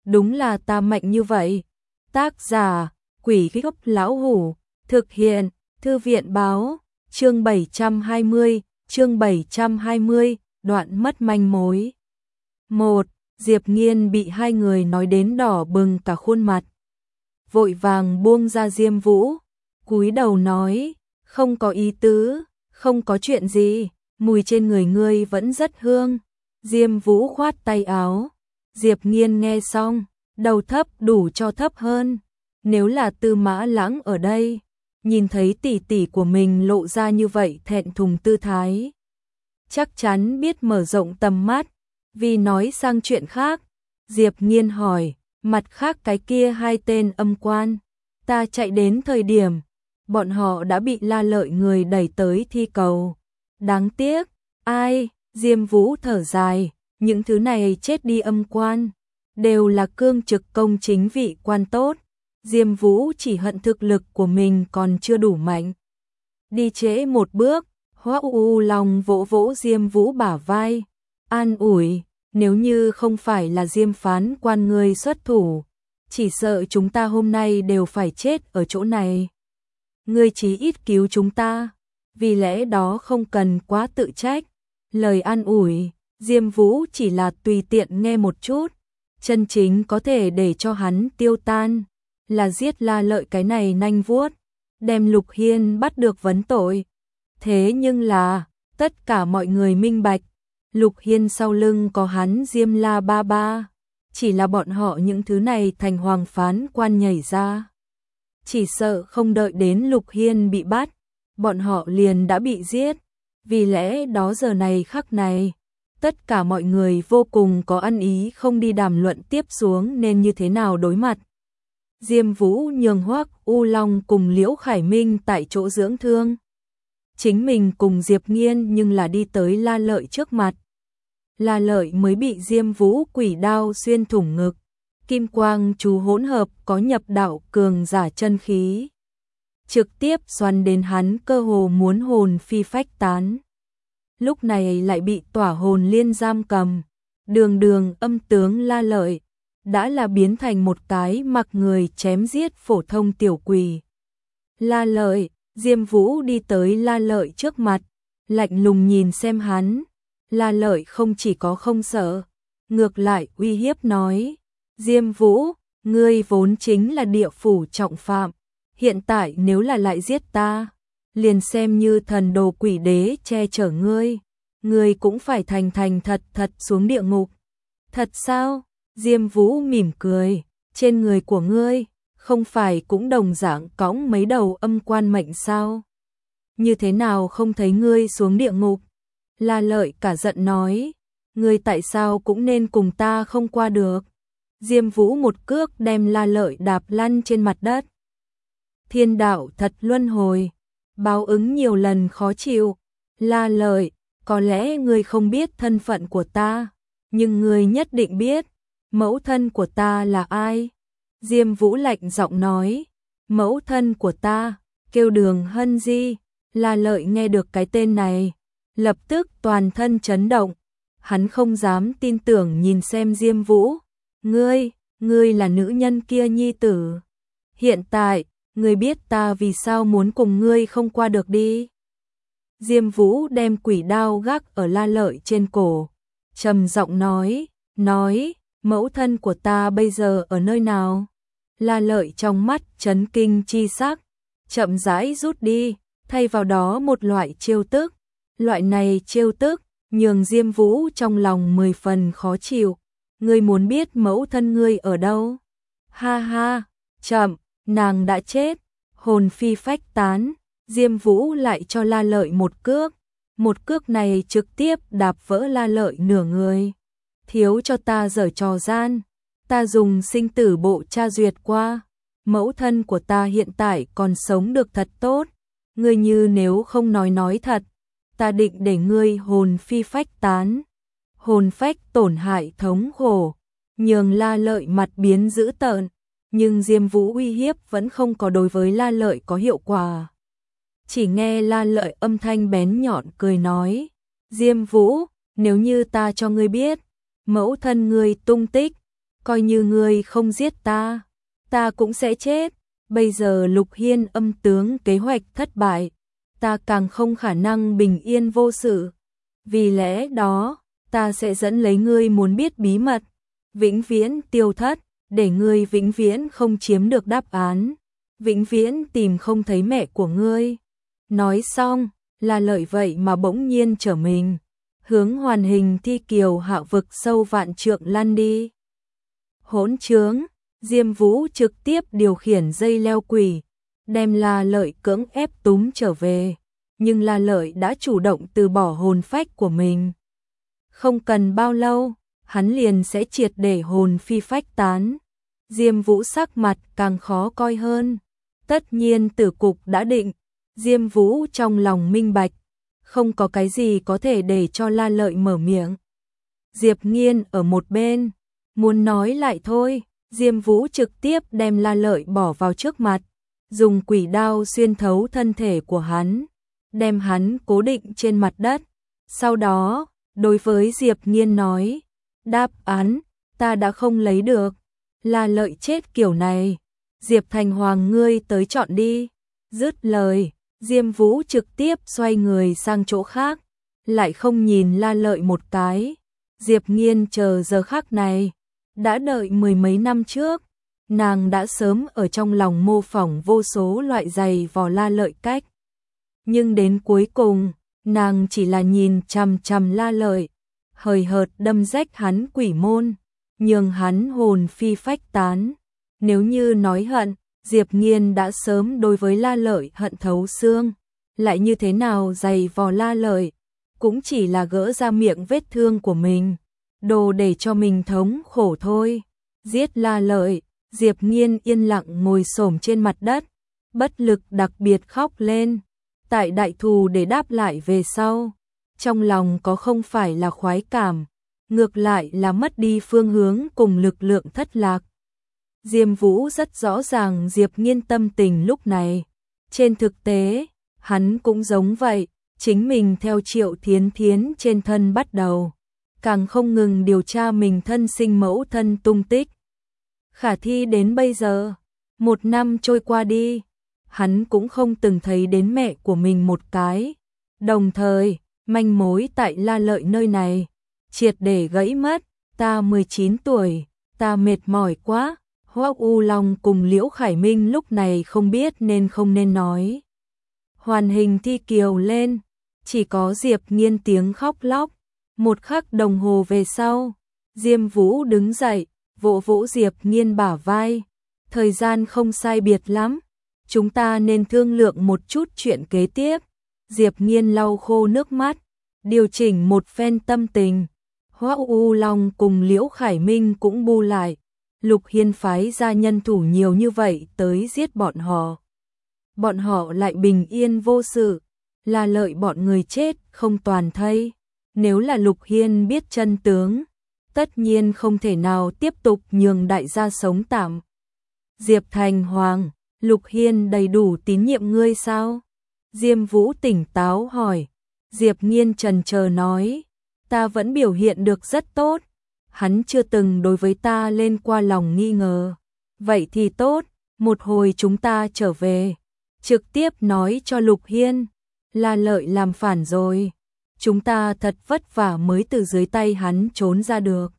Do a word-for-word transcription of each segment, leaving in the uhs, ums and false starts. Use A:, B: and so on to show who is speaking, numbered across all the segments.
A: đúng là ta mạnh như vậy. Tác giả, Quỷ Gốc Lão Hủ, thực hiện, Thư viện báo, chương bảy trăm hai mươi, chương bảy trăm hai mươi, đoạn mất manh mối. một. Diệp Nghiên bị hai người nói đến đỏ bừng cả khuôn mặt. Vội vàng buông ra Diêm Vũ, cúi đầu nói, không có ý tứ, không có chuyện gì, mùi trên người ngươi vẫn rất hương. Diêm Vũ khoát tay áo. Diệp Nghiên nghe xong, đầu thấp đủ cho thấp hơn. Nếu là Tư Mã Lãng ở đây, nhìn thấy tỷ tỷ của mình lộ ra như vậy thẹn thùng tư thái, chắc chắn biết mở rộng tầm mắt. Vì nói sang chuyện khác, Diệp Nghiên hỏi, mặt khác cái kia hai tên âm quan, ta chạy đến thời điểm, bọn họ đã bị La Lợi người đẩy tới thi cầu. Đáng tiếc, ai? Diêm Vũ thở dài, những thứ này chết đi âm quan, đều là cương trực công chính vị quan tốt. Diêm Vũ chỉ hận thực lực của mình còn chưa đủ mạnh. Đi trễ một bước, Hoắc U Long vỗ vỗ Diêm Vũ bả vai, an ủi, nếu như không phải là Diêm phán quan ngươi xuất thủ, chỉ sợ chúng ta hôm nay đều phải chết ở chỗ này. Ngươi chí ít cứu chúng ta, vì lẽ đó không cần quá tự trách. Lời an ủi, Diêm Vũ chỉ là tùy tiện nghe một chút, chân chính có thể để cho hắn tiêu tan là giết La Lợi cái này nanh vuốt, đem Lục Hiên bắt được vấn tội. Thế nhưng là, tất cả mọi người minh bạch, Lục Hiên sau lưng có hắn Diêm La ba ba, chỉ là bọn họ những thứ này thành hoàng phán quan nhảy ra. Chỉ sợ không đợi đến Lục Hiên bị bắt, bọn họ liền đã bị giết. Vì lẽ đó giờ này khắc này, tất cả mọi người vô cùng có ăn ý không đi đàm luận tiếp xuống nên như thế nào đối mặt. Diêm Vũ nhường Hoắc U Long cùng Liễu Khải Minh tại chỗ dưỡng thương. Chính mình cùng Diệp Nghiên nhưng là đi tới La Lợi trước mặt. La Lợi mới bị Diêm Vũ quỷ đao xuyên thủng ngực. Kim quang chú hỗn hợp có nhập đạo cường giả chân khí, trực tiếp xoắn đến hắn cơ hồ muốn hồn phi phách tán. Lúc này lại bị tỏa hồn liên giam cầm, đường đường âm tướng La Lợi, đã là biến thành một cái mặc người chém giết phổ thông tiểu quỷ. La Lợi, Diêm Vũ đi tới La Lợi trước mặt, lạnh lùng nhìn xem hắn. La Lợi không chỉ có không sợ, ngược lại uy hiếp nói, Diêm Vũ, ngươi vốn chính là địa phủ trọng phạm, hiện tại nếu là lại giết ta, liền xem như thần đồ quỷ đế che chở ngươi, ngươi cũng phải thành thành thật thật xuống địa ngục. Thật sao? Diêm Vũ mỉm cười, trên người của ngươi, không phải cũng đồng dạng cõng mấy đầu âm quan mệnh sao? Như thế nào không thấy ngươi xuống địa ngục? La Lợi cả giận nói, ngươi tại sao cũng nên cùng ta không qua được? Diêm Vũ một cước đem La Lợi đạp lăn trên mặt đất. Thiên đạo thật luân hồi, báo ứng nhiều lần khó chịu. La Lợi, có lẽ ngươi không biết thân phận của ta, nhưng ngươi nhất định biết, mẫu thân của ta là ai? Diêm Vũ lạnh giọng nói, mẫu thân của ta, kêu Đường Hân Di. La Lợi nghe được cái tên này, lập tức toàn thân chấn động, hắn không dám tin tưởng nhìn xem Diêm Vũ. Ngươi, ngươi là nữ nhân kia nhi tử. Hiện tại, ngươi biết ta vì sao muốn cùng ngươi không qua được đi. Diêm Vũ đem quỷ đao gác ở La Lợi trên cổ, trầm giọng nói, nói, mẫu thân của ta bây giờ ở nơi nào? La Lợi trong mắt chấn kinh chi sắc, chậm rãi rút đi, thay vào đó một loại trêu tức. Loại này trêu tức, nhường Diêm Vũ trong lòng mười phần khó chịu. Ngươi muốn biết mẫu thân ngươi ở đâu? Ha ha, chậm, nàng đã chết, hồn phi phách tán. Diêm Vũ lại cho La Lợi một cước, một cước này trực tiếp đạp vỡ La Lợi nửa người. Thiếu cho ta giở trò gian, ta dùng sinh tử bộ tra duyệt qua, mẫu thân của ta hiện tại còn sống được thật tốt. Ngươi như nếu không nói nói thật, ta định để ngươi hồn phi phách tán, hồn phách tổn hại thống khổ. Nhường La Lợi mặt biến dữ tợn, nhưng Diêm Vũ uy hiếp vẫn không có đối với La Lợi có hiệu quả. Chỉ nghe La Lợi âm thanh bén nhọn cười nói, Diêm Vũ, nếu như ta cho ngươi biết, mẫu thân ngươi tung tích, coi như ngươi không giết ta, ta cũng sẽ chết. Bây giờ Lục Hiên âm tướng kế hoạch thất bại, ta càng không khả năng bình yên vô sự. Vì lẽ đó, ta sẽ dẫn lấy ngươi muốn biết bí mật, vĩnh viễn tiêu thất, để ngươi vĩnh viễn không chiếm được đáp án, vĩnh viễn tìm không thấy mẹ của ngươi. Nói xong, La Lợi vậy mà bỗng nhiên trở mình, hướng Hoàn Hình Thi Kiều hạ vực sâu vạn trượng lăn đi. Hỗn trướng, Diêm Vũ trực tiếp điều khiển dây leo quỷ, đem La Lợi cưỡng ép túm trở về, nhưng La Lợi đã chủ động từ bỏ hồn phách của mình. Không cần bao lâu, hắn liền sẽ triệt để hồn phi phách tán. Diêm Vũ sắc mặt càng khó coi hơn. Tất nhiên tử cục đã định, Diêm Vũ trong lòng minh bạch, không có cái gì có thể để cho La Lợi mở miệng. Diệp Nghiên ở một bên, muốn nói lại thôi, Diêm Vũ trực tiếp đem La Lợi bỏ vào trước mặt, dùng quỷ đao xuyên thấu thân thể của hắn, đem hắn cố định trên mặt đất. Sau đó, đối với Diệp Nghiên nói, đáp án, ta đã không lấy được. La Lợi chết kiểu này, Diệp Thành Hoàng ngươi tới chọn đi. Dứt lời, Diêm Vũ trực tiếp xoay người sang chỗ khác, lại không nhìn La Lợi một cái. Diệp Nghiên chờ giờ khắc này, đã đợi mười mấy năm trước, nàng đã sớm ở trong lòng mô phỏng vô số loại giày vò La Lợi cách. Nhưng đến cuối cùng, nàng chỉ là nhìn chằm chằm La Lợi, hời hợt đâm rách hắn quỷ môn, nhường hắn hồn phi phách tán. Nếu như nói hận, Diệp Nghiên đã sớm đối với La Lợi hận thấu xương, lại như thế nào giày vò La Lợi, cũng chỉ là gỡ ra miệng vết thương của mình, đồ để cho mình thống khổ thôi. Giết La Lợi, Diệp Nghiên yên lặng ngồi xổm trên mặt đất, bất lực đặc biệt khóc lên. Tại đại thù để đáp lại về sau, trong lòng có không phải là khoái cảm, ngược lại là mất đi phương hướng cùng lực lượng thất lạc. Diêm Vũ rất rõ ràng Diệp Nghiên tâm tình lúc này. Trên thực tế, hắn cũng giống vậy, chính mình theo Triệu Thiến Thiến trên thân bắt đầu, càng không ngừng điều tra mình thân sinh mẫu thân tung tích. Khả thi đến bây giờ, một năm trôi qua đi, hắn cũng không từng thấy đến mẹ của mình một cái. Đồng thời, manh mối tại La Lợi nơi này triệt để gãy mất. Ta mười chín tuổi, ta mệt mỏi quá. Hoắc U Long cùng Liễu Khải Minh lúc này không biết nên không nên nói. Hoàn Hình Thi Kiều lên, chỉ có Diệp Nghiên tiếng khóc lóc. Một khắc đồng hồ về sau, Diêm Vũ đứng dậy, vỗ vỗ Diệp Nghiên bả vai. Thời gian không sai biệt lắm, chúng ta nên thương lượng một chút chuyện kế tiếp. Diệp Nghiên lau khô nước mắt, điều chỉnh một phen tâm tình. Hoắc U Long cùng Liễu Khải Minh cũng bu lại. Lục Hiên phái ra nhân thủ nhiều như vậy tới giết bọn họ. Bọn họ lại bình yên vô sự, là lợi bọn người chết không toàn thây. Nếu là Lục Hiên biết chân tướng, tất nhiên không thể nào tiếp tục nhường đại gia sống tạm. Diệp Thành Hoàng, Lục Hiên đầy đủ tín nhiệm ngươi sao? Diêm Vũ tỉnh táo hỏi. Diệp Nghiên chần chờ nói, ta vẫn biểu hiện được rất tốt. Hắn chưa từng đối với ta lên qua lòng nghi ngờ. Vậy thì tốt, một hồi chúng ta trở về, trực tiếp nói cho Lục Hiên, La Lợi làm phản rồi. Chúng ta thật vất vả mới từ dưới tay hắn trốn ra được.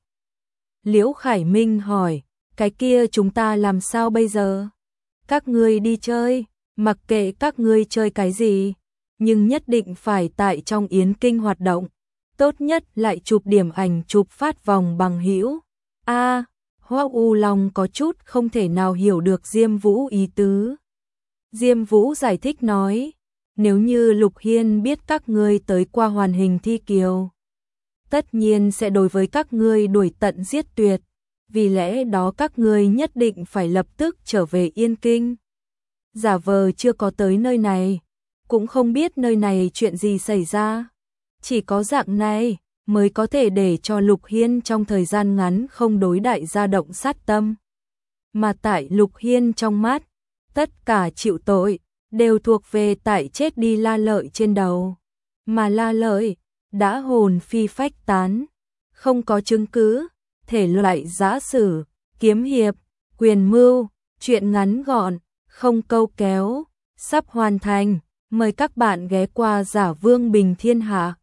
A: Liễu Khải Minh hỏi, cái kia chúng ta làm sao bây giờ? Các ngươi đi chơi, mặc kệ các ngươi chơi cái gì, nhưng nhất định phải tại trong Yến Kinh hoạt động. Tốt nhất lại chụp điểm ảnh chụp phát vòng bằng hữu. A, à, Hoắc U Long có chút không thể nào hiểu được Diêm Vũ ý tứ. Diêm Vũ giải thích nói, nếu như Lục Hiên biết các ngươi tới qua Hoàn Hình Thi Kiều, tất nhiên sẽ đối với các ngươi đuổi tận giết tuyệt, vì lẽ đó các ngươi nhất định phải lập tức trở về Yên Kinh. Giả vờ chưa có tới nơi này, cũng không biết nơi này chuyện gì xảy ra. Chỉ có dạng này mới có thể để cho Lục Hiên trong thời gian ngắn không đối đại gia động sát tâm. Mà tại Lục Hiên trong mắt, tất cả chịu tội đều thuộc về tại chết đi La Lợi trên đầu. Mà La Lợi đã hồn phi phách tán, không có chứng cứ, thể loại giả sử kiếm hiệp, quyền mưu, chuyện ngắn gọn, không câu kéo, sắp hoàn thành. Mời các bạn ghé qua Giả Vương Bình Thiên Hạ.